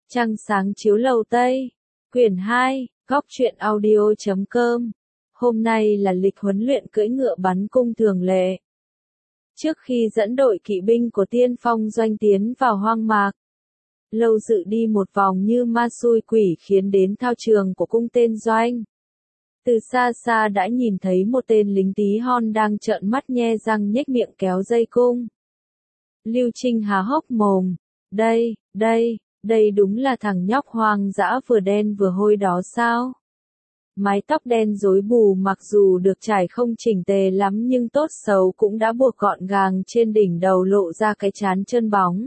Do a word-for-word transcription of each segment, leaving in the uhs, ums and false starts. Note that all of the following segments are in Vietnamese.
Trăng sáng chiếu lầu Tây. Quyển hai, góc truyện audio chấm com. Hôm nay là lịch huấn luyện cưỡi ngựa bắn cung thường lệ. Trước khi dẫn đội kỵ binh của Tiên Phong Doanh tiến vào hoang mạc, Lâu Dự đi một vòng như ma xui quỷ khiến đến thao trường của cung tên Doanh. Từ xa xa đã nhìn thấy một tên lính tí hon đang trợn mắt nhe răng nhếch miệng kéo dây cung. Lưu Trinh há hốc mồm, đây, đây, đây đúng là thằng nhóc hoang dã vừa đen vừa hôi đó sao? Mái tóc đen rối bù mặc dù được trải không chỉnh tề lắm nhưng tốt xấu cũng đã buộc gọn gàng trên đỉnh đầu lộ ra cái trán trơn bóng.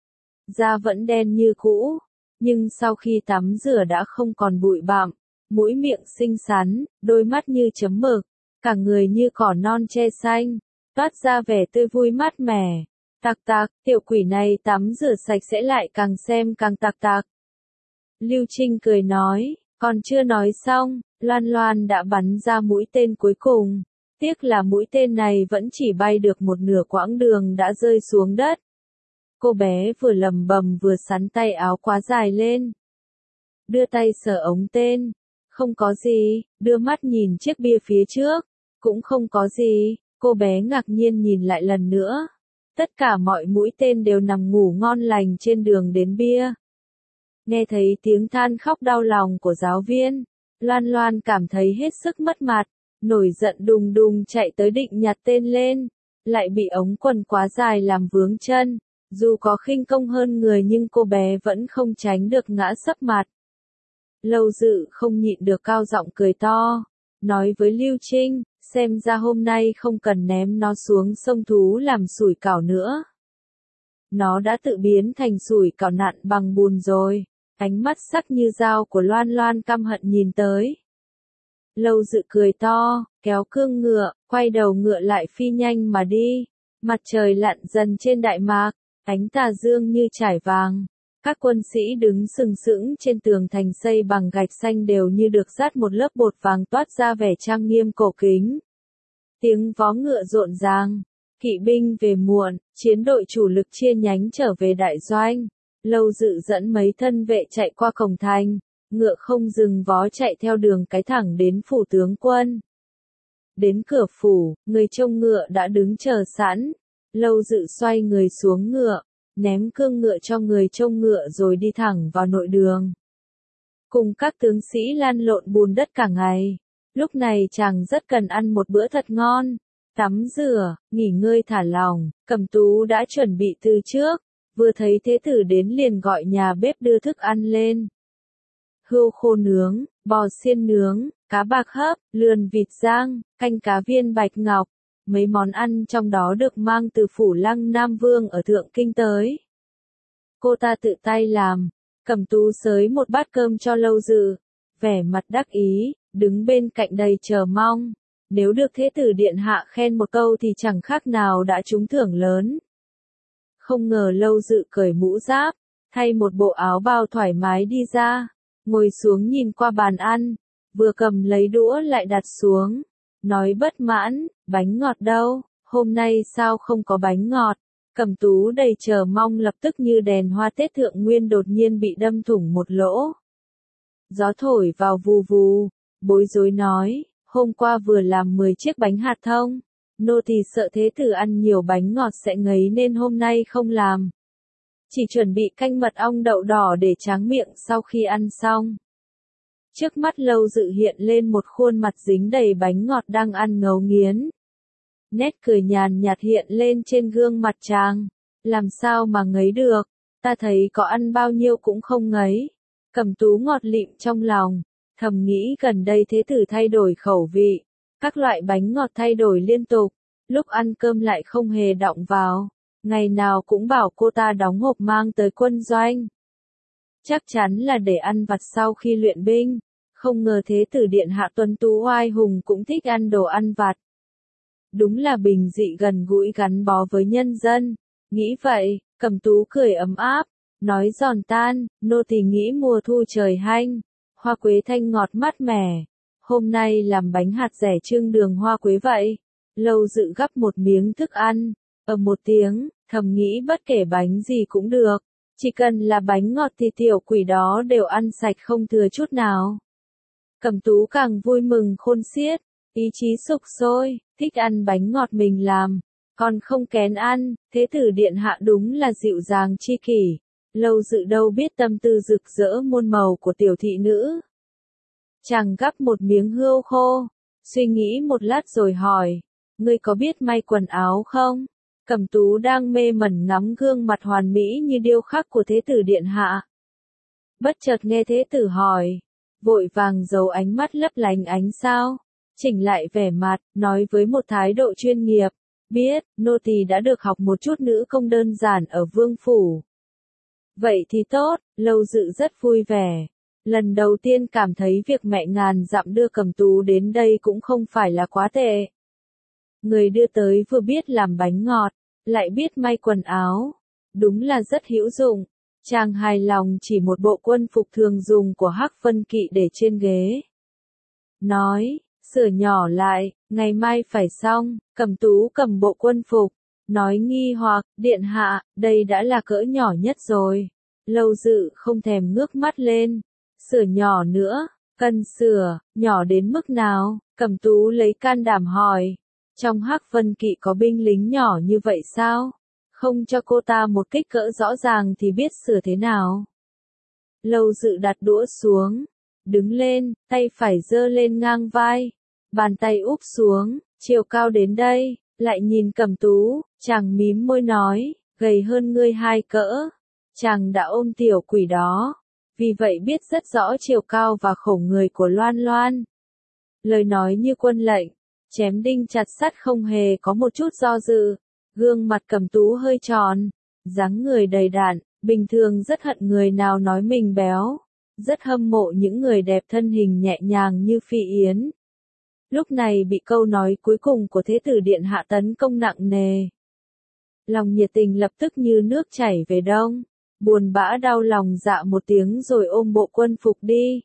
Da vẫn đen như cũ, nhưng sau khi tắm rửa đã không còn bụi bặm, mũi miệng xinh xắn, đôi mắt như chấm mực, cả người như cỏ non che xanh, toát ra vẻ tươi vui mát mẻ. Tặc tặc, tiểu quỷ này tắm rửa sạch sẽ lại càng xem càng tặc tặc. Lưu Trinh cười nói, còn chưa nói xong, Loan Loan đã bắn ra mũi tên cuối cùng. Tiếc là mũi tên này vẫn chỉ bay được một nửa quãng đường đã rơi xuống đất. Cô bé vừa lầm bầm vừa sắn tay áo quá dài lên. Đưa tay sờ ống tên. Không có gì, đưa mắt nhìn chiếc bia phía trước. Cũng không có gì, cô bé ngạc nhiên nhìn lại lần nữa. Tất cả mọi mũi tên đều nằm ngủ ngon lành trên đường đến bia. Nghe thấy tiếng than khóc đau lòng của giáo viên, Loan Loan cảm thấy hết sức mất mặt, nổi giận đùng đùng chạy tới định nhặt tên lên, lại bị ống quần quá dài làm vướng chân, dù có khinh công hơn người nhưng cô bé vẫn không tránh được ngã sấp mặt. Lâu Dự không nhịn được cao giọng cười to, nói với Lưu Trinh, xem ra hôm nay không cần ném nó xuống sông thú làm sủi cảo nữa. Nó đã tự biến thành sủi cảo nặn bằng bùn rồi. Ánh mắt sắc như dao của Loan Loan căm hận nhìn tới. Lâu Dự cười to, kéo cương ngựa, quay đầu ngựa lại phi nhanh mà đi. Mặt trời lặn dần trên đại mạc, ánh tà dương như trải vàng. Các quân sĩ đứng sừng sững trên tường thành xây bằng gạch xanh đều như được dát một lớp bột vàng toát ra vẻ trang nghiêm cổ kính. Tiếng vó ngựa rộn ràng, kỵ binh về muộn, chiến đội chủ lực chia nhánh trở về đại doanh. Lâu Dự dẫn mấy thân vệ chạy qua cổng thành, ngựa không dừng vó chạy theo đường cái thẳng đến phủ tướng quân. Đến cửa phủ, người trông ngựa đã đứng chờ sẵn. Lâu Dự xoay người xuống ngựa, ném cương ngựa cho người trông ngựa rồi đi thẳng vào nội đường. Cùng các tướng sĩ lăn lộn bùn đất cả ngày, lúc này chàng rất cần ăn một bữa thật ngon. Tắm rửa, nghỉ ngơi thả lòng, Cẩm Tú đã chuẩn bị từ trước. Vừa thấy thế tử đến liền gọi nhà bếp đưa thức ăn lên. Hươu khô nướng, bò xiên nướng, cá bạc hấp, lườn vịt rang, canh cá viên bạch ngọc. Mấy món ăn trong đó được mang từ phủ Lăng Nam Vương ở Thượng Kinh tới. Cô ta tự tay làm. Cẩm Tú xới một bát cơm cho Lâu Dự, vẻ mặt đắc ý, đứng bên cạnh đầy chờ mong. Nếu được thế tử điện hạ khen một câu thì chẳng khác nào đã trúng thưởng lớn. Không ngờ Lâu Dự cởi mũ giáp, thay một bộ áo bao thoải mái đi ra, ngồi xuống nhìn qua bàn ăn, vừa cầm lấy đũa lại đặt xuống, nói bất mãn, bánh ngọt đâu, hôm nay sao không có bánh ngọt. Cẩm Tú đầy chờ mong lập tức như đèn hoa Tết Thượng Nguyên đột nhiên bị đâm thủng một lỗ. Gió thổi vào vù vù, bối rối nói, hôm qua vừa làm mười chiếc bánh hạt thông. Nô tỳ sợ thế tử ăn nhiều bánh ngọt sẽ ngấy nên hôm nay không làm. Chỉ chuẩn bị canh mật ong đậu đỏ để tráng miệng sau khi ăn xong. Trước mắt Lâu Dự hiện lên một khuôn mặt dính đầy bánh ngọt đang ăn ngấu nghiến. Nét cười nhàn nhạt hiện lên trên gương mặt chàng. Làm sao mà ngấy được, ta thấy có ăn bao nhiêu cũng không ngấy. Cẩm Tú ngọt lịm trong lòng, thầm nghĩ gần đây thế tử thay đổi khẩu vị. Các loại bánh ngọt thay đổi liên tục, lúc ăn cơm lại không hề động vào, ngày nào cũng bảo cô ta đóng hộp mang tới quân doanh. Chắc chắn là để ăn vặt sau khi luyện binh, không ngờ thế tử điện hạ tuấn tú oai hùng cũng thích ăn đồ ăn vặt. Đúng là bình dị gần gũi gắn bó với nhân dân, nghĩ vậy, Cẩm Tú cười ấm áp, nói giòn tan, nô tỳ nghĩ mùa thu trời hanh, hoa quế thanh ngọt mát mẻ. Hôm nay làm bánh hạt rẻ trưng đường hoa quế vậy. Lâu Dự gắp một miếng thức ăn, ầm một tiếng, thầm nghĩ bất kể bánh gì cũng được. Chỉ cần là bánh ngọt thì tiểu quỷ đó đều ăn sạch không thừa chút nào. Cẩm Tú càng vui mừng khôn xiết, ý chí sục sôi, thích ăn bánh ngọt mình làm, còn không kén ăn, thế tử điện hạ đúng là dịu dàng chi kỷ, Lâu Dự đâu biết tâm tư rực rỡ muôn màu của tiểu thị nữ. Chàng gắp một miếng hươu khô, suy nghĩ một lát rồi hỏi, ngươi có biết may quần áo không? Cẩm Tú đang mê mẩn ngắm gương mặt hoàn mỹ như điêu khắc của thế tử điện hạ. Bất chợt nghe thế tử hỏi, vội vàng giấu ánh mắt lấp lánh ánh sao, chỉnh lại vẻ mặt, nói với một thái độ chuyên nghiệp, biết, nô tỳ đã được học một chút nữ công đơn giản ở vương phủ. Vậy thì tốt, Lâu Dự rất vui vẻ. Lần đầu tiên cảm thấy việc mẹ ngàn dặm đưa Cẩm Tú đến đây cũng không phải là quá tệ. Người đưa tới vừa biết làm bánh ngọt, lại biết may quần áo. Đúng là rất hữu dụng. Chàng hài lòng chỉ một bộ quân phục thường dùng của Hắc Vân Kỵ để trên ghế. Nói, sửa nhỏ lại, ngày mai phải xong. Cẩm Tú cầm bộ quân phục, nói nghi hoặc, điện hạ, đây đã là cỡ nhỏ nhất rồi. Lâu Dự không thèm ngước mắt lên. Sửa nhỏ nữa, cần sửa, nhỏ đến mức nào? Cẩm Tú lấy can đảm hỏi. Trong Hắc Vân Kỵ có binh lính nhỏ như vậy sao? Không cho cô ta một kích cỡ rõ ràng thì biết sửa thế nào? Lâu Dự đặt đũa xuống, đứng lên, tay phải giơ lên ngang vai, bàn tay úp xuống, chiều cao đến đây, lại nhìn Cẩm Tú, chàng mím môi nói, gầy hơn ngươi hai cỡ. Chàng đã ôm tiểu quỷ đó, vì vậy biết rất rõ chiều cao và khổ người của Loan Loan. Lời nói như quân lệnh, chém đinh chặt sắt không hề có một chút do dự. Gương mặt Cẩm Tú hơi tròn, dáng người đầy đặn, bình thường rất hận người nào nói mình béo, rất hâm mộ những người đẹp thân hình nhẹ nhàng như Phi Yến. Lúc này bị câu nói cuối cùng của thế tử điện hạ tấn công nặng nề. Lòng nhiệt tình lập tức như nước chảy về đông, buồn bã đau lòng dạ một tiếng rồi ôm bộ quân phục đi.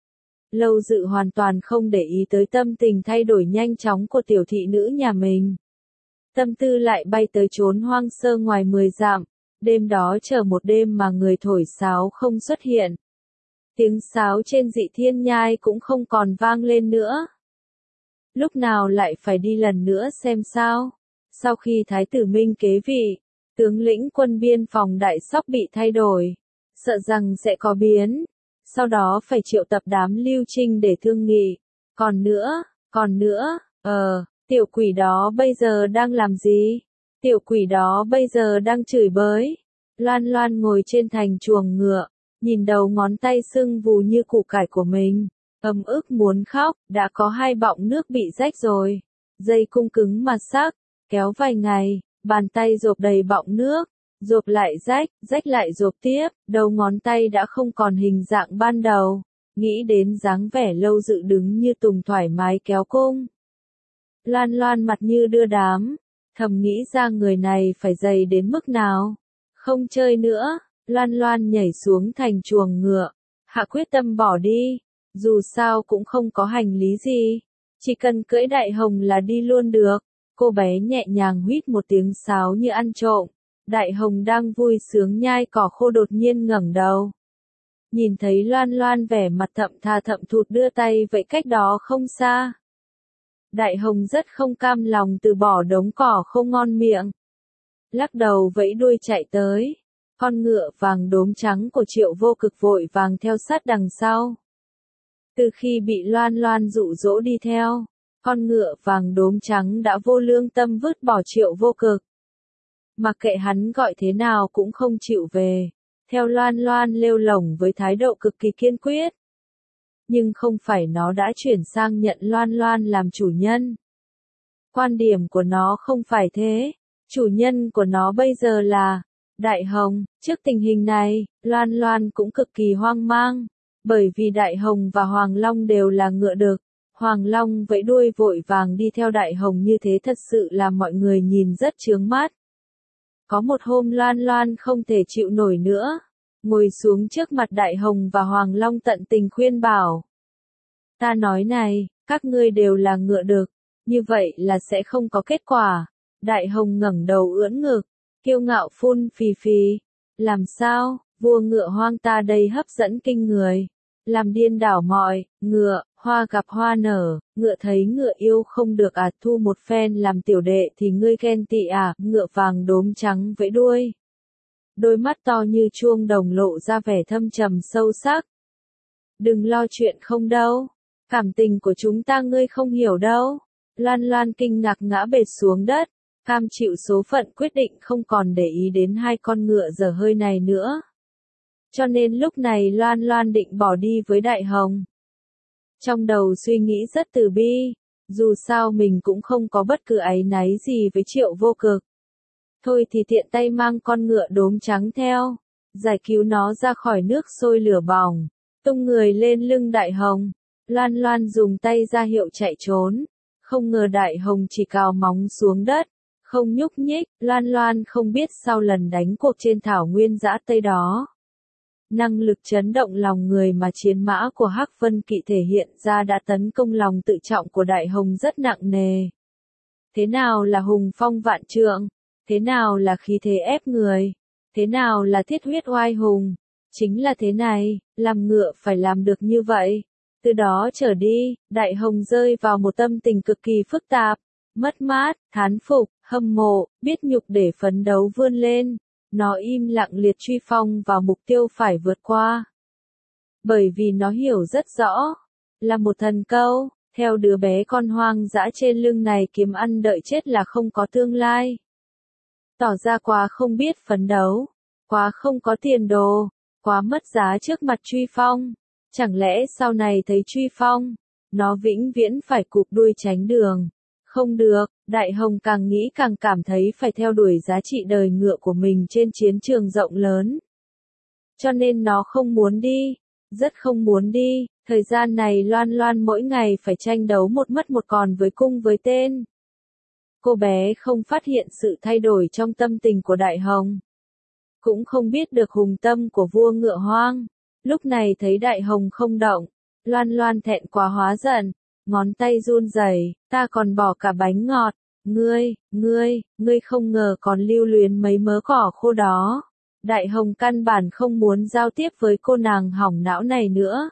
Lâu Dự hoàn toàn không để ý tới tâm tình thay đổi nhanh chóng của tiểu thị nữ nhà mình. Tâm tư lại bay tới chốn hoang sơ ngoài mười dặm, đêm đó chờ một đêm mà người thổi sáo không xuất hiện. Tiếng sáo trên Dị Thiên Nhai cũng không còn vang lên nữa. Lúc nào lại phải đi lần nữa xem sao? Sau khi Thái tử Minh kế vị, tướng lĩnh quân biên phòng Đại Sóc bị thay đổi, sợ rằng sẽ có biến. Sau đó phải triệu tập đám Lưu Trinh để thương nghị. Còn nữa, còn nữa, ờ, tiểu quỷ đó bây giờ đang làm gì? Tiểu quỷ đó bây giờ đang chửi bới. Loan Loan ngồi trên thành chuồng ngựa, nhìn đầu ngón tay sưng vù như củ cải của mình, ấm ức muốn khóc, đã có hai bọng nước bị rách rồi. Dây cung cứng mà sắc, kéo vài ngày, bàn tay rộp đầy bọng nước, rộp lại rách, rách lại rộp tiếp, đầu ngón tay đã không còn hình dạng ban đầu. Nghĩ đến dáng vẻ Lâu Dự đứng như tùng thoải mái kéo cung. Loan Loan mặt như đưa đám, thầm nghĩ ra người này phải dày đến mức nào. Không chơi nữa, Loan Loan nhảy xuống thành chuồng ngựa, hạ quyết tâm bỏ đi, dù sao cũng không có hành lý gì, chỉ cần cưỡi Đại Hồng là đi luôn được. Cô bé nhẹ nhàng huýt một tiếng sáo như ăn trộm. Đại Hồng đang vui sướng nhai cỏ khô đột nhiên ngẩng đầu. Nhìn thấy Loan Loan vẻ mặt thậm thà thậm thụt đưa tay vậy cách đó không xa. Đại Hồng rất không cam lòng từ bỏ đống cỏ không ngon miệng. Lắc đầu vẫy đuôi chạy tới. Con ngựa vàng đốm trắng của Triệu Vô Cực vội vàng theo sát đằng sau. Từ khi bị Loan Loan dụ dỗ đi theo, con ngựa vàng đốm trắng đã vô lương tâm vứt bỏ Triệu Vô Cực. Mặc kệ hắn gọi thế nào cũng không chịu về, theo Loan Loan lêu lổng với thái độ cực kỳ kiên quyết. Nhưng không phải nó đã chuyển sang nhận Loan Loan làm chủ nhân. Quan điểm của nó không phải thế, chủ nhân của nó bây giờ là Đại Hồng. Trước tình hình này, Loan Loan cũng cực kỳ hoang mang, bởi vì Đại Hồng và Hoàng Long đều là ngựa đực. Hoàng Long vẫy đuôi vội vàng đi theo Đại Hồng như thế thật sự làm mọi người nhìn rất chướng mắt. Có một hôm Loan Loan không thể chịu nổi nữa, ngồi xuống trước mặt Đại Hồng và Hoàng Long tận tình khuyên bảo. Ta nói này, các ngươi đều là ngựa đực, như vậy là sẽ không có kết quả. Đại Hồng ngẩng đầu ưỡn ngực, kiêu ngạo phun phì phì. Làm sao, vua ngựa hoang ta đây hấp dẫn kinh người. Làm điên đảo mọi, ngựa, hoa gặp hoa nở, ngựa thấy ngựa yêu không được à, thu một phen làm tiểu đệ thì ngươi ghen tị à, ngựa vàng đốm trắng vẫy đuôi. Đôi mắt to như chuông đồng lộ ra vẻ thâm trầm sâu sắc. Đừng lo chuyện không đâu, cảm tình của chúng ta ngươi không hiểu đâu. Loan Loan kinh ngạc ngã bệt xuống đất, cam chịu số phận quyết định không còn để ý đến hai con ngựa dở hơi này nữa. Cho nên lúc này Loan Loan định bỏ đi với Đại Hồng. Trong đầu suy nghĩ rất từ bi, dù sao mình cũng không có bất cứ áy náy gì với Triệu Vô Cực. Thôi thì tiện tay mang con ngựa đốm trắng theo, giải cứu nó ra khỏi nước sôi lửa bỏng, tung người lên lưng Đại Hồng. Loan Loan dùng tay ra hiệu chạy trốn, không ngờ Đại Hồng chỉ cào móng xuống đất, không nhúc nhích. Loan Loan không biết sau lần đánh cuộc trên thảo nguyên dã Tây đó, năng lực chấn động lòng người mà chiến mã của Hắc Vân Kỵ thể hiện ra đã tấn công lòng tự trọng của Đại Hồng rất nặng nề. Thế nào là hùng phong vạn trượng? Thế nào là khí thế ép người? Thế nào là thiết huyết oai hùng? Chính là thế này, làm ngựa phải làm được như vậy. Từ đó trở đi, Đại Hồng rơi vào một tâm tình cực kỳ phức tạp, mất mát, thán phục, hâm mộ, biết nhục để phấn đấu vươn lên. Nó im lặng liệt truy phong vào mục tiêu phải vượt qua. Bởi vì nó hiểu rất rõ, là một thần câu, theo đứa bé con hoang dã trên lưng này kiếm ăn đợi chết là không có tương lai. Tỏ ra quá không biết phấn đấu, quá không có tiền đồ, quá mất giá trước mặt truy phong. Chẳng lẽ sau này thấy truy phong, nó vĩnh viễn phải cụp đuôi tránh đường? Không được, Đại Hồng càng nghĩ càng cảm thấy phải theo đuổi giá trị đời ngựa của mình trên chiến trường rộng lớn. Cho nên nó không muốn đi, rất không muốn đi. Thời gian này Loan Loan mỗi ngày phải tranh đấu một mất một còn với cung với tên. Cô bé không phát hiện sự thay đổi trong tâm tình của Đại Hồng, cũng không biết được hùng tâm của vua ngựa hoang. Lúc này thấy Đại Hồng không động, Loan Loan thẹn quá hóa giận, ngón tay run rẩy, ta còn bỏ cả bánh ngọt, ngươi, ngươi, ngươi không ngờ còn lưu luyến mấy mớ cỏ khô đó. Đại Hồng căn bản không muốn giao tiếp với cô nàng hỏng não này nữa.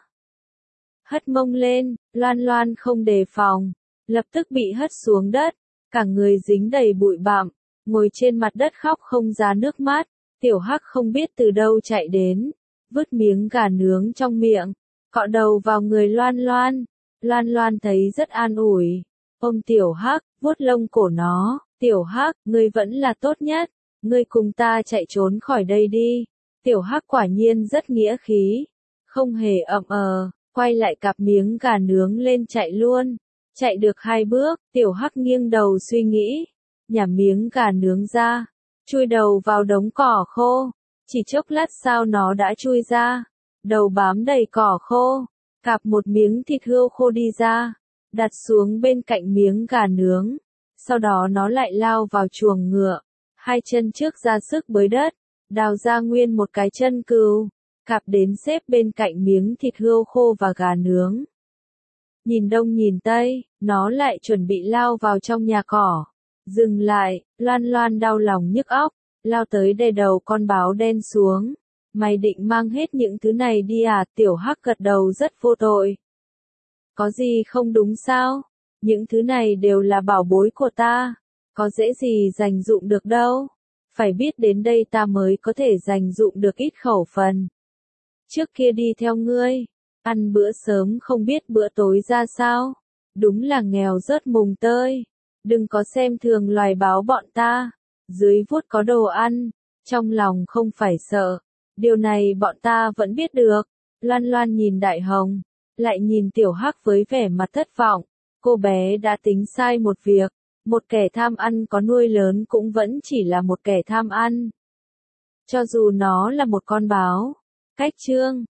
Hất mông lên, Loan Loan không đề phòng, lập tức bị hất xuống đất, cả người dính đầy bụi bặm, ngồi trên mặt đất khóc không ra nước mắt. Tiểu Hắc không biết từ đâu chạy đến, vứt miếng gà nướng trong miệng, cọ đầu vào người Loan Loan. Loan Loan thấy rất an ủi, ôm Tiểu Hắc, vuốt lông cổ nó, Tiểu Hắc, ngươi vẫn là tốt nhất, ngươi cùng ta chạy trốn khỏi đây đi. Tiểu Hắc quả nhiên rất nghĩa khí, không hề ậm ờ, quay lại cặp miếng gà nướng lên chạy luôn. Chạy được hai bước, Tiểu Hắc nghiêng đầu suy nghĩ, nhả miếng gà nướng ra, chui đầu vào đống cỏ khô. Chỉ chốc lát sau nó đã chui ra, đầu bám đầy cỏ khô, cạp một miếng thịt hươu khô đi ra, đặt xuống bên cạnh miếng gà nướng. Sau đó nó lại lao vào chuồng ngựa, hai chân trước ra sức bới đất, đào ra nguyên một cái chân cừu, cạp đến xếp bên cạnh miếng thịt hươu khô và gà nướng. Nhìn đông nhìn tây, nó lại chuẩn bị lao vào trong nhà cỏ. Dừng lại, Loan Loan đau lòng nhức óc, lao tới đè đầu con báo đen xuống. Mày định mang hết những thứ này đi à? Tiểu Hắc gật đầu rất vô tội. Có gì không đúng sao? Những thứ này đều là bảo bối của ta, có dễ gì dành dụm được đâu. Phải biết đến đây ta mới có thể dành dụm được ít khẩu phần. Trước kia đi theo ngươi, ăn bữa sớm không biết bữa tối ra sao. Đúng là nghèo rớt mùng tơi. Đừng có xem thường loài báo bọn ta. Dưới vuốt có đồ ăn, trong lòng không phải sợ. Điều này bọn ta vẫn biết được. Loan Loan nhìn Đại Hồng, lại nhìn Tiểu Hắc với vẻ mặt thất vọng. Cô bé đã tính sai một việc. Một kẻ tham ăn có nuôi lớn cũng vẫn chỉ là một kẻ tham ăn. Cho dù nó là một con báo. Cách chương